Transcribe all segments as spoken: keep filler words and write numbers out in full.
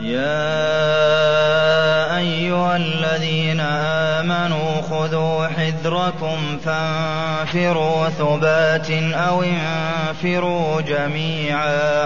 يَا أَيُّهَا الَّذِينَ آمَنُوا خُذُوا حِذْرَكُمْ فَانفِرُوا ثُبَاتٍ أَوِ انفِرُوا جَمِيعًا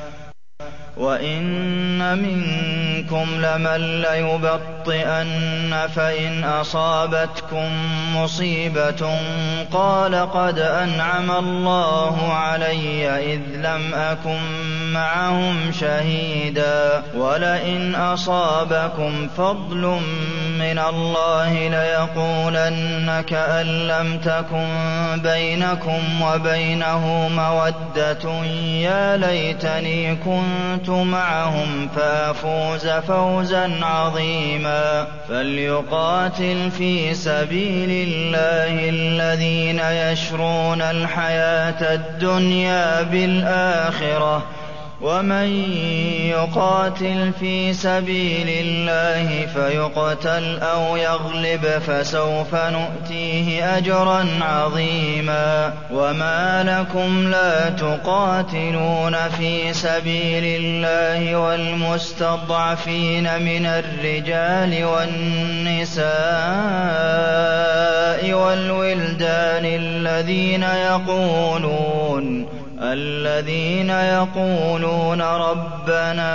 وَإِنَّ مِنكُمْ لَمَن لَّيُبَطِّئَنَّ فَإِنْ أَصَابَتْكُم مُّصِيبَةٌ قَالَ قَدْ أَنْعَمَ اللَّهُ عَلَيَّ إِذْ لَمْ أَكُن مَّعَهُمْ شَهِيدًا وَلَئِنْ أَصَابَكُمْ فَضْلٌ مِّنَ اللَّهِ لَيَقُولَنَّ كَأَن لَّمْ تَكُن بَيْنَكُمْ وَبَيْنَهُ مَوَدَّةٌ يَا لَيْتَنِي كُنتُ مَعَهُمْ فَأَفُوزَ فَوْزًا عَظِيمًا فَلْيُقَاتِلْ فِي سَبِيلِ اللَّهِ الَّذِينَ يَشْرُونَ الْحَيَاةَ الدُّنْيَا بِالْآخِرَةِ ۖ وَمَن يُقَاتِلْ فِي سَبِيلِ اللَّهِ فَيُقْتَلْ أَوْ يَغْلِبْ فَسَوْفَ نُؤْتِيهِ أَجْرًا عَظِيمًا وَمَا لَكُمْ لَا تُقَاتِلُونَ فِي سَبِيلِ اللَّهِ وَالْمُسْتَضْعَفِينَ مِنَ الرِّجَالِ وَالنِّسَاءِ وَالْوِلْدَانِ الَّذِينَ يَقُولُونَ الذين يقولون ربنا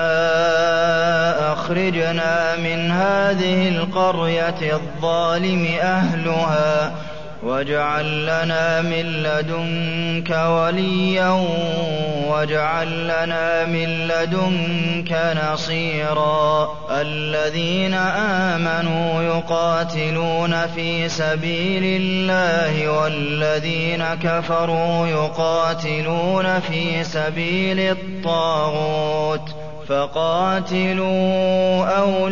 أخرجنا من هذه القرية الظالم أهلها واجعل لنا من لدنك وليا واجعل لنا من لدنك نصيرا الذين آمنوا يقاتلون في سبيل الله والذين كفروا يقاتلون في سبيل الطاغوت فقاتلوا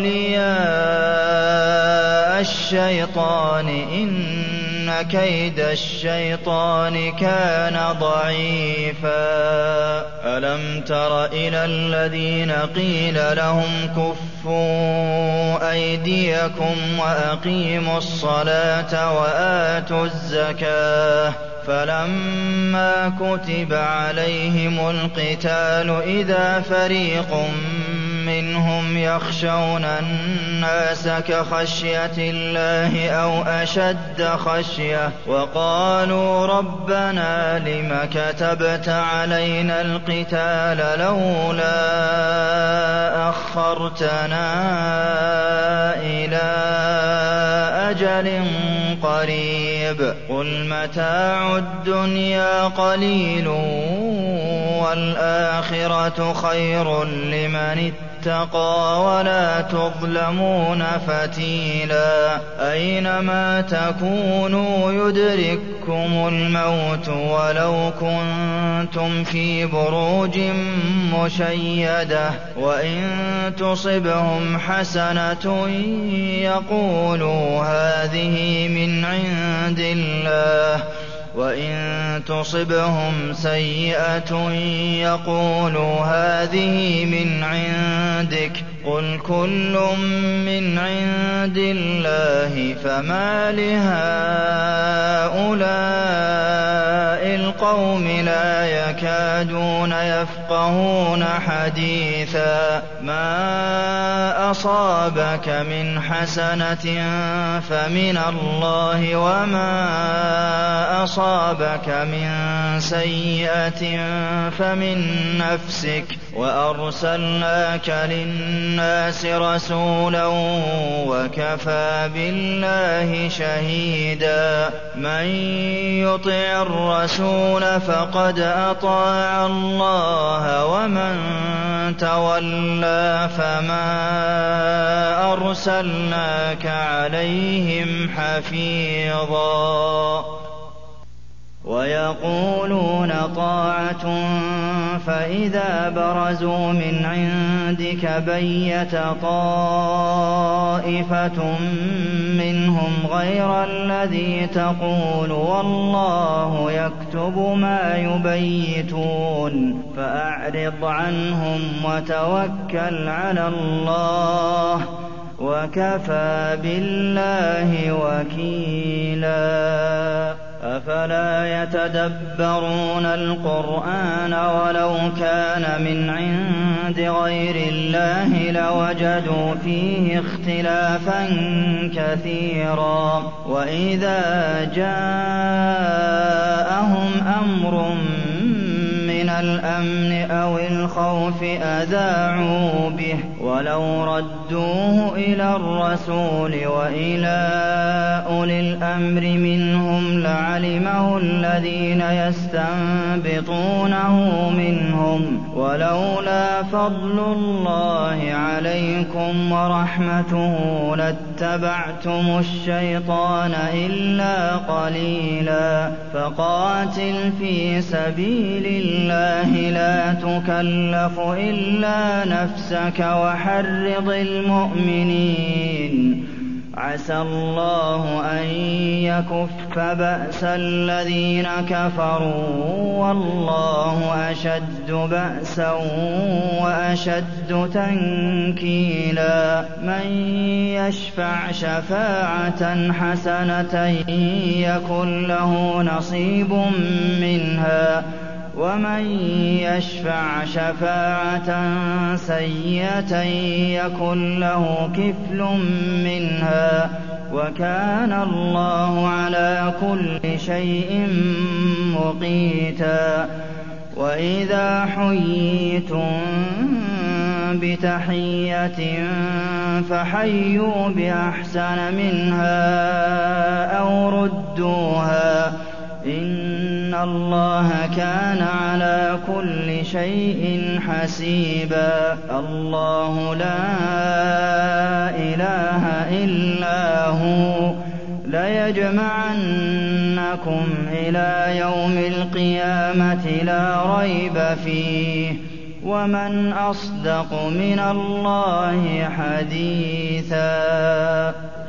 أولياء الشيطان إن كيد الشيطان كان ضعيفا ألم تر إلى الذين قيل لهم كفوا أيديكم وأقيموا الصلاة وآتوا الزكاة فلما كتب عليهم القتال إذا فريق منهم يخشون الناس كخشية الله أو أشد خشية وقالوا ربنا لم كتبت علينا القتال لولا أخرتنا إلى أجل قريب قل متاع الدنيا قليل والآخرة خير لمن اتقى ولا تظلمون فتيلا أينما تكونوا يدرككم الموت ولو كنتم في بروج مشيدة وإن تصبهم حسنة يقولوا هذه من عند الله وإن تصبهم سيئة يقولوا هذه من عندك قل كل من عند الله فما لهؤلاء القوم لا يكادون يفقهون حديثا ما أصابك من حسنة فمن الله وما أصابك من سيئة فمن نفسك وأرسلناك للناس رسولا وكفى بالله شهيدا من يطع الرسول فقد أطاع الله ومن تولى فما أرسلناك عليهم حفيظا ويقولون طاعة فإذا برزوا من عندك بيت طائفة منهم غير الذي تقول والله يكتب ما يبيتون فأعرض عنهم وتوكل على الله وكفى بالله وكيلا أَفَلَا يَتَدَبَّرُونَ الْقُرْآنَ وَلَوْ كَانَ مِنْ عِندِ غَيْرِ اللَّهِ لَوَجَدُوا فِيهِ اخْتِلَافًا كَثِيرًا وَإِذَا جَاءَهُمْ أَمْرٌ مِّنَ الْأَمْنِ أَوِ الْخَوْفِ أَذَاعُوا بِهِ وَلَوْ رَدُّوهُ إِلَى الرَّسُولِ وَإِلَىٰ أُولِي الْأَمْرِ مِنْهُمْ لَعَلِمَهُ الَّذِينَ يَسْتَنبِطُونَهُ مِنْهُمْ ۗ وَلَوْلَا فَضْلُ اللَّهِ عَلَيْكُمْ وَرَحْمَتُهُ لَاتَّبَعْتُمُ الشَّيْطَانَ إِلَّا قَلِيلًا فَقَاتِلْ فِي سَبِيلِ اللَّهِ لَا تُكَلَّفُ إِلَّا نَفْسَكَ وَحَرِّضِ الْمُؤْمِنِينَ عَسَى اللَّهُ أَن يَكُفَّ بَأْسَ الَّذِينَ كَفَرُوا وَاللَّهُ أَشَدُّ بَأْسًا وَأَشَدُّ تَنكِيلًا مَّن يَشْفَعْ شَفَاعَةً حَسَنَةً يَكُن لَّهُ نَصِيبٌ مِّنْهَا وَمَن يَشْفَعْ شَفَاعَةً سَيِّئَةً يَكُن لَّهُ كِفْلٌ مِّنْهَا ۗ وَكَانَ اللَّهُ عَلَىٰ كُلِّ شَيْءٍ مُّقِيتًا وَإِذَا حُيِّيتُم بِتَحِيَّةٍ فَحَيُّوا بِأَحْسَنَ مِنْهَا أَوْ رُدُّوهَا ۗ إِنَّ اللَّهَ كَانَ عَلَىٰ كُلِّ شَيْءٍ حَسِيبًا اللَّهُ لَا إِلَٰهَ إِلَّا هُوَ ۚ لَيَجْمَعَنَّكُمْ إِلَىٰ يَوْمِ الْقِيَامَةِ لَا رَيْبَ فِيهِ ۗ وَمَنْ أَصْدَقُ مِنَ اللَّهِ حَدِيثًا